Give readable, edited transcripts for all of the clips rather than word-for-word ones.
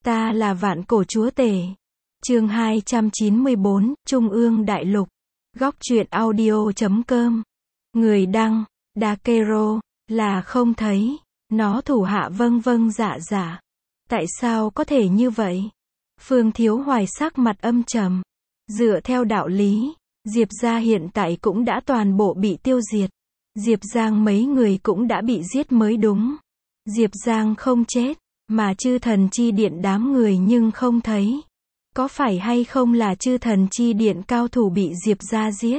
Ta là vạn cổ chúa tể. Chương 294, Trung ương đại lục. Góc truyện audio.com. Người đăng, Dakero, là không thấy. Nó thủ hạ vâng vâng dạ dạ. Tại sao có thể như vậy? Phương Thiếu Hoài sắc mặt âm trầm. Dựa theo đạo lý, Diệp gia hiện tại cũng đã toàn bộ bị tiêu diệt. Diệp Giang mấy người cũng đã bị giết mới đúng. Diệp Giang không chết, mà chư thần chi điện đám người nhưng không thấy. Có phải hay không là chư thần chi điện cao thủ bị Diệp gia giết?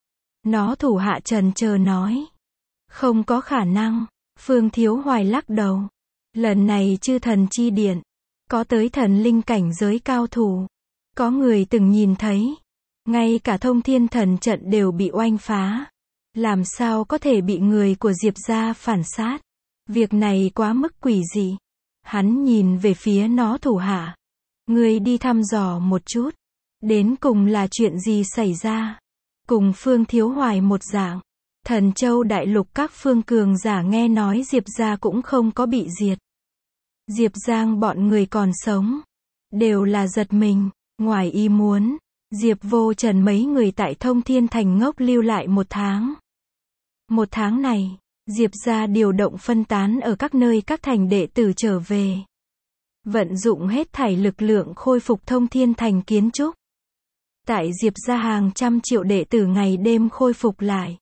Nó thủ hạ trần chờ nói. Không có khả năng. Phương Thiếu Hoài lắc đầu. Lần này chư thần chi điện, có tới thần linh cảnh giới cao thủ. Có người từng nhìn thấy. Ngay cả thông thiên thần trận đều bị oanh phá. Làm sao có thể bị người của Diệp gia phản sát? Việc này quá mức quỷ dị. Hắn nhìn về phía nó thủ hạ. Người đi thăm dò một chút. Đến cùng là chuyện gì xảy ra? Cùng Phương Thiếu Hoài một dạng. Thần Châu đại lục các phương cường giả nghe nói Diệp gia cũng không có bị diệt. Diệp Giang bọn người còn sống. Đều là giật mình. Ngoài ý muốn, Diệp Vô Trần mấy người tại Thông Thiên Thành ngốc lưu lại 1 tháng. 1 tháng này, Diệp gia điều động phân tán ở các nơi các thành đệ tử trở về. Vận dụng hết thảy lực lượng khôi phục Thông Thiên Thành kiến trúc. Tại Diệp gia hàng trăm triệu đệ tử ngày đêm khôi phục lại.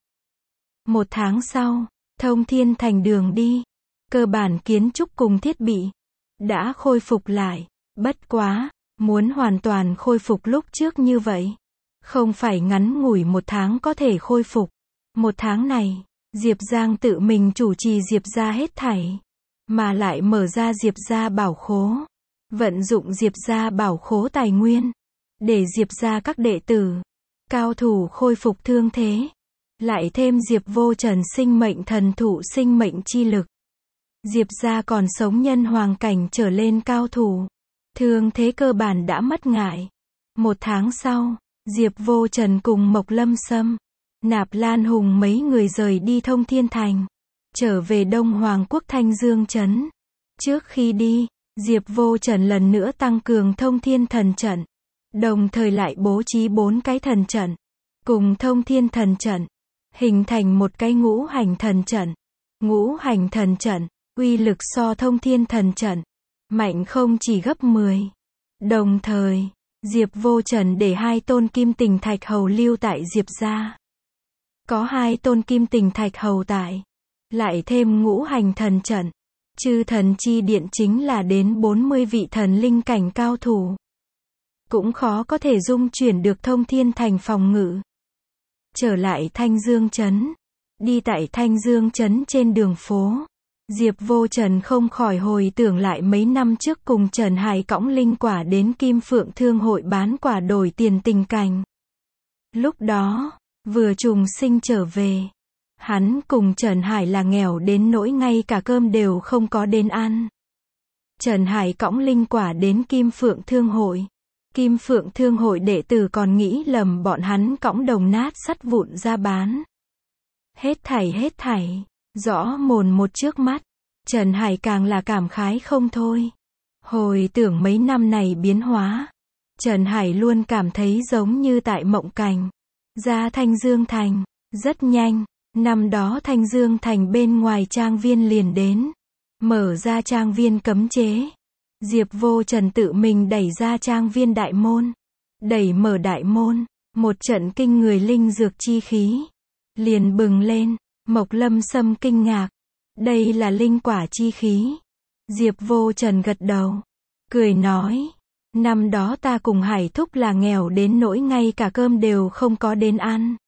1 tháng sau, Thông Thiên Thành đường đi, cơ bản kiến trúc cùng thiết bị đã khôi phục lại. Bất quá, muốn hoàn toàn khôi phục lúc trước như vậy, không phải ngắn ngủi 1 tháng có thể khôi phục. 1 tháng này, Diệp Giang tự mình chủ trì Diệp gia hết thảy, mà lại mở ra Diệp gia bảo khố, vận dụng Diệp gia bảo khố tài nguyên, để Diệp gia các đệ tử, cao thủ khôi phục thương thế, lại thêm Diệp Vô Trần sinh mệnh thần thụ sinh mệnh chi lực. Diệp gia còn sống nhân hoàng cảnh trở lên cao thủ, thương thế cơ bản đã mất ngại. 1 tháng sau, Diệp Vô Trần cùng Mộc Lâm Sâm, Nạp Lan Hùng mấy người rời đi Thông Thiên Thành, trở về Đông Hoàng quốc Thanh Dương Trấn. Trước khi đi, Diệp Vô Trần lần nữa tăng cường Thông Thiên Thần Trận, đồng thời lại bố trí 4 cái thần trận, cùng Thông Thiên Thần Trận, hình thành một cái ngũ hành thần trận. Ngũ hành thần trận, uy lực so Thông Thiên Thần Trận mạnh không chỉ gấp 10. Đồng thời, Diệp Vô Trần để 2 tôn kim tình thạch hầu lưu tại Diệp gia. Có 2 tôn kim tình thạch hầu tại, lại thêm ngũ hành thần trận, chư thần chi điện chính là đến 40 vị thần linh cảnh cao thủ. Cũng khó có thể dung chuyển được Thông Thiên Thành phòng ngự. Trở lại Thanh Dương Trấn. Đi tại Thanh Dương Trấn trên đường phố, Diệp Vô Trần không khỏi hồi tưởng lại mấy năm trước cùng Trần Hải cõng linh quả đến Kim Phượng Thương hội bán quả đổi tiền tình cảnh. Lúc đó, vừa trùng sinh trở về, hắn cùng Trần Hải là nghèo đến nỗi ngay cả cơm đều không có đến ăn. Trần Hải cõng linh quả đến Kim Phượng Thương hội. Kim Phượng Thương hội đệ tử còn nghĩ lầm bọn hắn cõng đồng nát sắt vụn ra bán. Hết thảy, rõ mồn một trước mắt. Trần Hải càng là cảm khái không thôi. Hồi tưởng mấy năm này biến hóa, Trần Hải luôn cảm thấy giống như tại mộng cảnh. Ra Thanh Dương Thành, rất nhanh, năm đó Thanh Dương Thành bên ngoài trang viên liền đến. Mở ra trang viên cấm chế. Diệp Vô Trần tự mình đẩy ra trang viên đại môn. Đẩy mở đại môn, một trận kinh người linh dược chi khí liền bừng lên. Mộc Lâm Sâm kinh ngạc. Đây là linh quả chi khí. Diệp Vô Trần gật đầu, cười nói. Năm đó ta cùng Hải Thúc là nghèo đến nỗi ngay cả cơm đều không có đến ăn.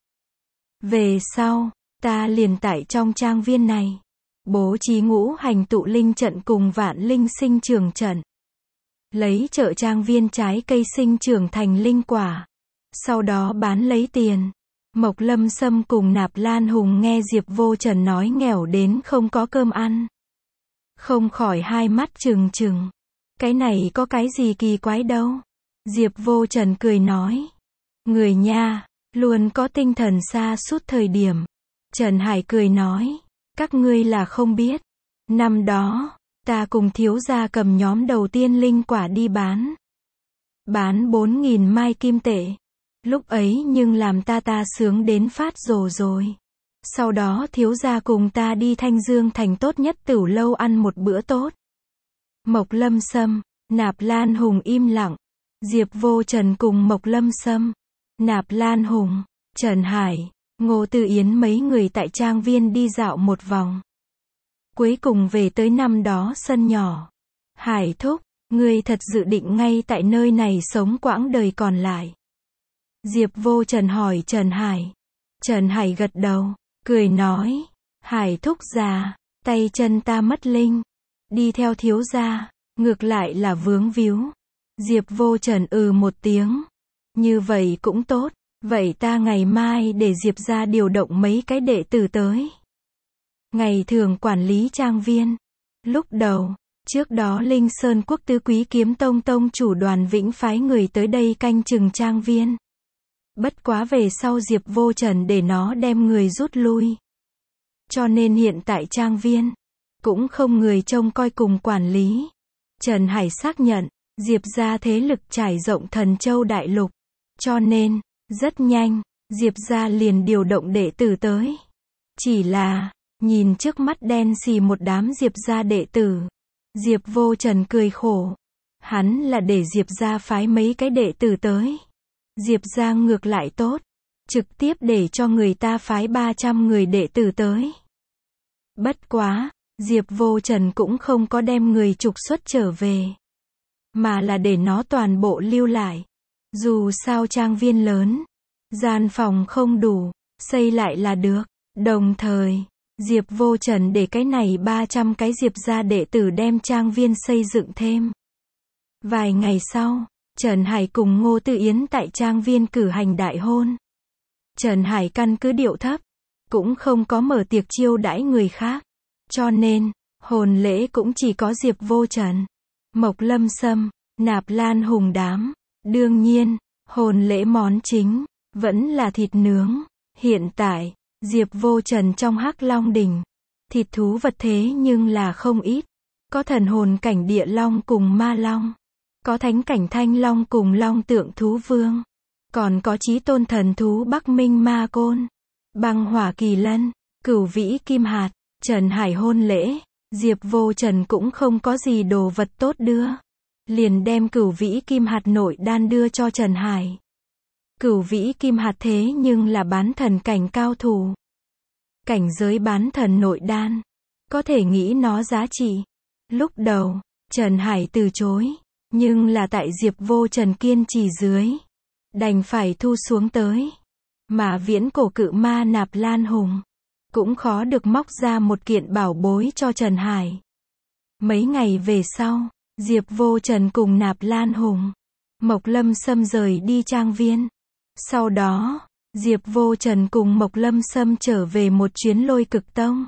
Về sau, ta liền tại trong trang viên này, bố trí ngũ hành tụ linh trận cùng vạn linh sinh trưởng trận. Lấy chợ trang viên trái cây sinh trưởng thành linh quả. Sau đó bán lấy tiền. Mộc Lâm Sâm cùng Nạp Lan Hùng nghe Diệp Vô Trần nói nghèo đến không có cơm ăn, không khỏi hai mắt trừng trừng. Cái này có cái gì kỳ quái đâu. Diệp Vô Trần cười nói. Người nha, luôn có tinh thần sa sút thời điểm. Trần Hải cười nói. Các ngươi là không biết. Năm đó, ta cùng thiếu gia cầm nhóm đầu tiên linh quả đi bán. Bán 4.000 mai kim tệ. Lúc ấy nhưng làm ta sướng đến phát rồ rồi. Sau đó thiếu gia cùng ta đi Thanh Dương thành tốt nhất tửu lâu ăn một bữa tốt. Mộc Lâm Sâm, Nạp Lan Hùng im lặng. Diệp Vô Trần cùng Mộc Lâm Sâm, Nạp Lan Hùng, Trần Hải, Ngô Tư Yến mấy người tại trang viên đi dạo một vòng. Cuối cùng về tới năm đó sân nhỏ. Hải thúc, ngươi thật dự định ngay tại nơi này sống quãng đời còn lại? Diệp Vô Trần hỏi Trần Hải. Trần Hải gật đầu, cười nói, Hải thúc già, tay chân ta mất linh, đi theo thiếu gia, ngược lại là vướng víu. Diệp Vô Trần một tiếng, như vậy cũng tốt, vậy ta ngày mai để Diệp gia điều động mấy cái đệ tử tới. Ngày thường quản lý trang viên. Lúc đầu, trước đó Linh Sơn Quốc Tứ Quý Kiếm Tông tông chủ Đoàn Vĩnh phái người tới đây canh chừng trang viên. Bất quá về sau Diệp Vô Trần để nó đem người rút lui. Cho nên hiện tại trang viên cũng không người trông coi cùng quản lý. Trần Hải xác nhận, Diệp gia thế lực trải rộng Thần Châu Đại Lục. Cho nên, rất nhanh, Diệp gia liền điều động đệ tử tới. Chỉ là, nhìn trước mắt đen xì một đám Diệp gia đệ tử, Diệp Vô Trần cười khổ. Hắn là để Diệp gia phái mấy cái đệ tử tới. Diệp gia ngược lại tốt, trực tiếp để cho người ta phái 300 người đệ tử tới. Bất quá, Diệp Vô Trần cũng không có đem người trục xuất trở về, mà là để nó toàn bộ lưu lại. Dù sao trang viên lớn, gian phòng không đủ, xây lại là được. Đồng thời, Diệp Vô Trần để cái này 300 cái Diệp gia đệ tử đem trang viên xây dựng thêm. Vài ngày sau, Trần Hải cùng Ngô Tư Yến tại trang viên cử hành đại hôn. Trần Hải căn cứ điệu thấp, cũng không có mở tiệc chiêu đãi người khác. Cho nên, hôn lễ cũng chỉ có Diệp Vô Trần, Mộc Lâm Sâm, Nạp Lan Hùng đám. Đương nhiên, hôn lễ món chính vẫn là thịt nướng. Hiện tại, Diệp Vô Trần trong Hắc Long Đỉnh, thịt thú vật thế nhưng là không ít. Có thần hồn cảnh địa long cùng ma long, có thánh cảnh thanh long cùng long tượng thú vương, còn có chí tôn thần thú Bắc Minh Ma Côn, băng hỏa kỳ lân, cửu vĩ kim hạt. Trần Hải hôn lễ, Diệp Vô Trần cũng không có gì đồ vật tốt đưa, liền đem cửu vĩ kim hạt nội đan đưa cho Trần Hải. Cửu vĩ kim hạt thế nhưng là bán thần cảnh cao thủ. Cảnh giới bán thần nội đan, có thể nghĩ nó giá trị. Lúc đầu, Trần Hải từ chối, nhưng là tại Diệp Vô Trần kiên trì dưới, đành phải thu xuống tới. Mà viễn cổ cự ma Nạp Lan Hùng, cũng khó được móc ra một kiện bảo bối cho Trần Hải. Mấy ngày về sau, Diệp Vô Trần cùng Nạp Lan Hùng, Mộc Lâm Sâm rời đi trang viên. Sau đó, Diệp Vô Trần cùng Mộc Lâm Sâm trở về một chuyến Lôi Cực Tông.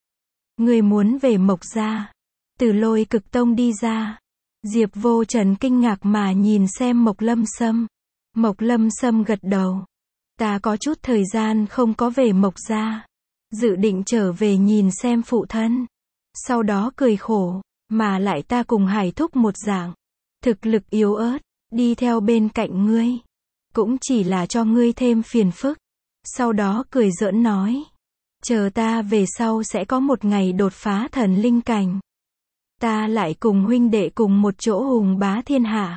Người muốn về Mộc gia? Từ Lôi Cực Tông đi ra, Diệp Vô Trần kinh ngạc mà nhìn xem Mộc Lâm Sâm. Mộc Lâm Sâm gật đầu. Ta có chút thời gian không có về Mộc gia, dự định trở về nhìn xem phụ thân. Sau đó cười khổ, mà lại ta cùng Hải thúc một dạng, thực lực yếu ớt, đi theo bên cạnh ngươi, cũng chỉ là cho ngươi thêm phiền phức. Sau đó cười giỡn nói, chờ ta về sau sẽ có một ngày đột phá thần linh cảnh, ta lại cùng huynh đệ cùng một chỗ hùng bá thiên hạ.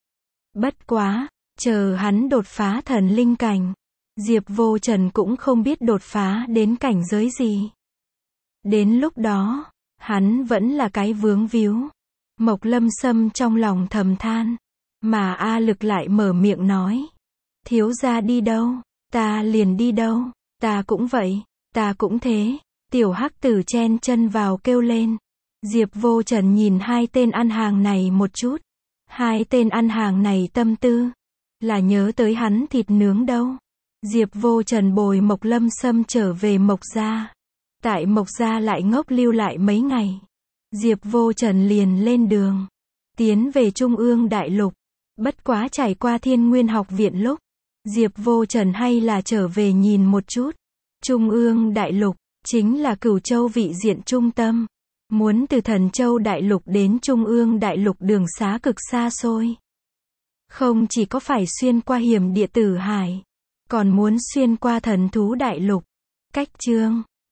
Bất quá, chờ hắn đột phá thần linh cảnh, Diệp Vô Trần cũng không biết đột phá đến cảnh giới gì. Đến lúc đó, hắn vẫn là cái vướng víu. Mộc Lâm Sâm trong lòng thầm than, mà A Lực lại mở miệng nói, thiếu gia đi đâu, ta liền đi đâu. Ta cũng vậy, ta cũng thế. Tiểu Hắc Tử chen chân vào kêu lên. Diệp Vô Trần nhìn hai tên ăn hàng này một chút. Hai tên ăn hàng này tâm tư là nhớ tới hắn thịt nướng đâu. Diệp Vô Trần bồi Mộc Lâm Sâm trở về Mộc gia. Tại Mộc gia lại ngốc lưu lại mấy ngày. Diệp Vô Trần liền lên đường, tiến về Trung ương Đại Lục. Bất quá trải qua Thiên Nguyên học viện lúc, Diệp Vô Trần hay là trở về nhìn một chút. Trung ương Đại Lục, chính là Cửu Châu vị diện trung tâm. Muốn từ Thần Châu Đại Lục đến Trung ương Đại Lục đường xá cực xa xôi. Không chỉ có phải xuyên qua hiểm địa Tử Hải, còn muốn xuyên qua Thần Thú Đại Lục. Cách chương